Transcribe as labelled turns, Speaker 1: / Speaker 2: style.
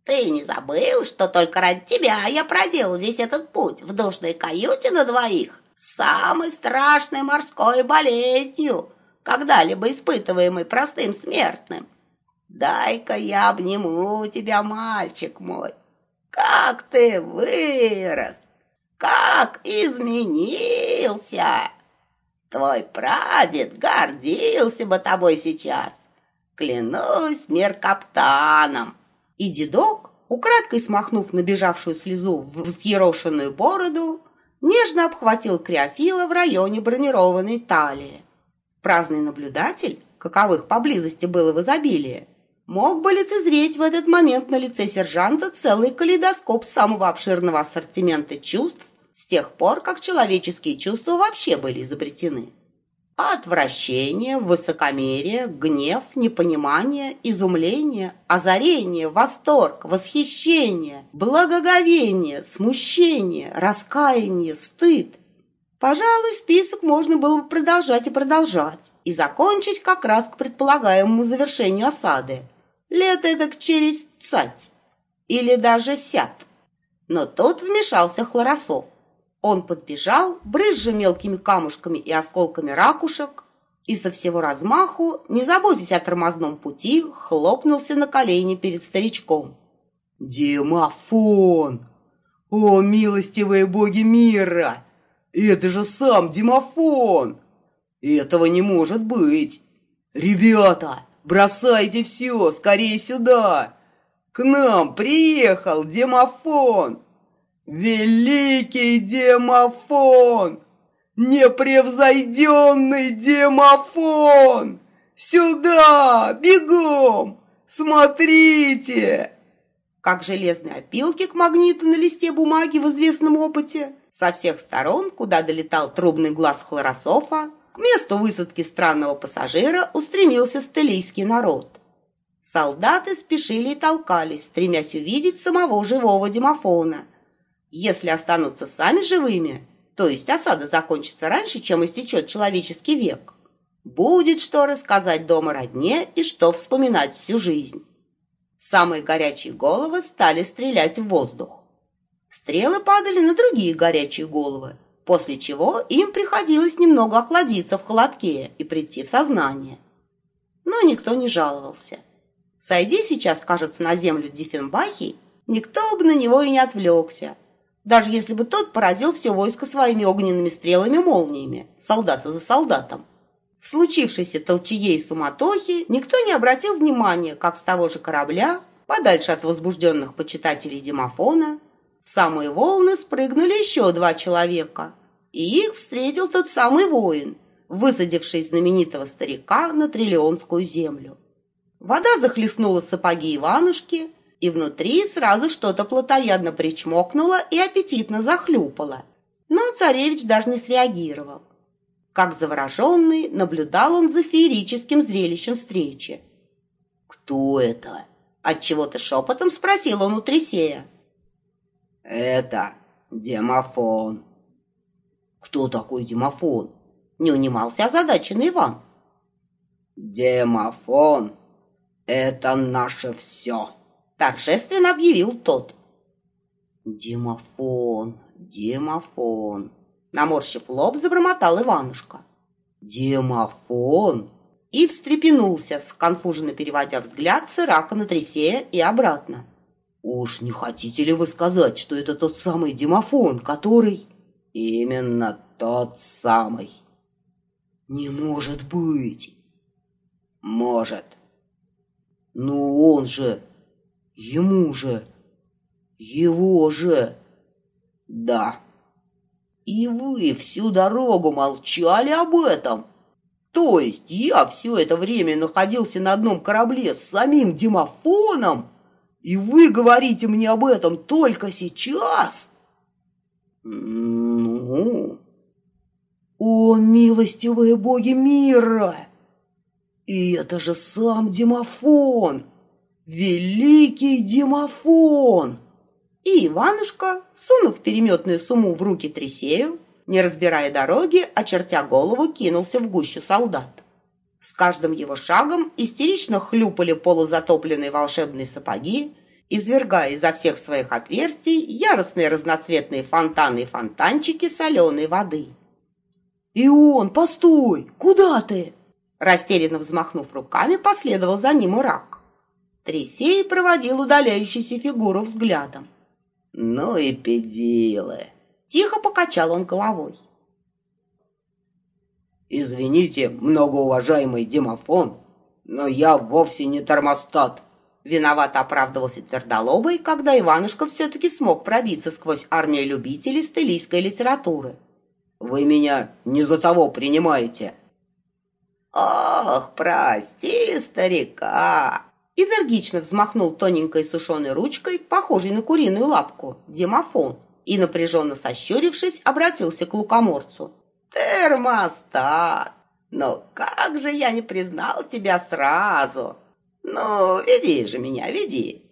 Speaker 1: Ты не забыл, что только ради тебя я проделал весь этот путь в душной каюте на двоих, с самой страшной морской болезнью, когда-либо испытываемой простым смертным? Дай-ка я обниму тебя, мальчик мой. Как ты вырос! Как изменился! Твой прадед гордился бы тобой сейчас. Клянусь меркаптаном. И дедок, украдкой смахнув набежавшую слезу в взъерошенную бороду, нежно обхватил Креофила в районе бронированной талии. Праздный наблюдатель, каковых поблизости было в изобилии, мог бы лицезреть в этот момент на лице сержанта целый калейдоскоп самого обширного ассортимента чувств с тех пор, как человеческие чувства вообще были изобретены. Отвращение, высокомерие, гнев, непонимание, изумление, озарение, восторг, восхищение, благоговение, смущение, раскаяние, стыд. Пожалуй, список можно было бы продолжать и продолжать, и закончить как раз к предполагаемому завершению осады. Лет эдак через цать, или даже сят. Но тут вмешался Хлоросов. Он подбежал, брызжа мелкими камушками и осколками ракушек, и со всего размаху, не заботясь о тормозном пути, хлопнулся на колени перед старичком. «Димофон! О, милостивые боги мира! Это же сам Димофон! Этого не может быть! Ребята, бросайте все, скорее сюда! К нам приехал Димофон! Великий Димофон! Непревзойденный Димофон! Сюда! Бегом! Смотрите!» Как железные опилки к магниту на листе бумаги в известном опыте, со всех сторон, куда долетал трубный глаз Хлорософа, к месту высадки странного пассажира устремился стелийский народ. Солдаты спешили и толкались, стремясь увидеть самого живого Димофона. Если останутся сами живыми, то есть осада закончится раньше, чем истечет человеческий век, будет что рассказать дома родне и что вспоминать всю жизнь. Самые горячие головы стали стрелять в воздух. Стрелы падали на другие горячие головы, после чего им приходилось немного охладиться в холодке и прийти в сознание. Но никто не жаловался. Сойди сейчас, кажется, на землю Диффенбахи, никто бы на него и не отвлекся, даже если бы тот поразил все войско своими огненными стрелами-молниями, солдата за солдатом. В случившейся толчее и суматохе никто не обратил внимания, как с того же корабля, подальше от возбужденных почитателей Димофона, в самые волны спрыгнули еще 2 человека, и их встретил тот самый воин, высадивший знаменитого старика на Триллионскую землю. Вода захлестнула сапоги Иванушки, и внутри сразу что-то плотоядно причмокнуло и аппетитно захлюпало. Но царевич даже не среагировал. Как завороженный, наблюдал он за феерическим зрелищем встречи. «Кто это?» — отчего-то шепотом спросил он у Трисея. «Это Димофон». «Кто такой Димофон?» — не унимался озадаченный Иван. «Димофон — это наше все», — торжественно объявил тот. «Димофон, Димофон», — наморщив лоб, забормотал Иванушка. «Димофон?» И встрепенулся, сконфуженно переводя взгляд с Ирака на Трисея и обратно. «Уж не хотите ли вы сказать, что это тот самый Димофон, который...» «Именно тот самый». «Не может быть!» «Может». «Ну он же... ему же... его же...» «Да». «И вы всю дорогу молчали об этом? То есть я все это время находился на одном корабле с самим Димофоном, и вы говорите мне об этом только сейчас?» «Ну...» «О, милостивые боги мира! И это же сам Димофон! Великий Димофон!» И Иванушка, сунув переметную сумму в руки Трисею, не разбирая дороги, очертя голову, кинулся в гущу солдат. С каждым его шагом истерично хлюпали полузатопленные волшебные сапоги, извергая изо всех своих отверстий яростные разноцветные фонтаны и фонтанчики соленой воды. «Ион, постой! Куда ты?» Растерянно взмахнув руками, последовал за ним Ирак. Трисей проводил удаляющуюся фигуру взглядом. «Ну и педилы!» Тихо покачал он головой. «Извините, многоуважаемый Демофон, но я вовсе не термостат!» Виновато оправдывался Твердолобый, когда Иванушка все-таки смог пробиться сквозь армию любителей стелийской литературы. «Вы меня не за того принимаете!» «Ох, прости, старика!» Энергично взмахнул тоненькой сушеной ручкой, похожей на куриную лапку, Демофон, и, напряженно сощурившись, обратился к лукоморцу. «Термостат! Но как же я не признал тебя сразу! Ну, веди же меня, веди!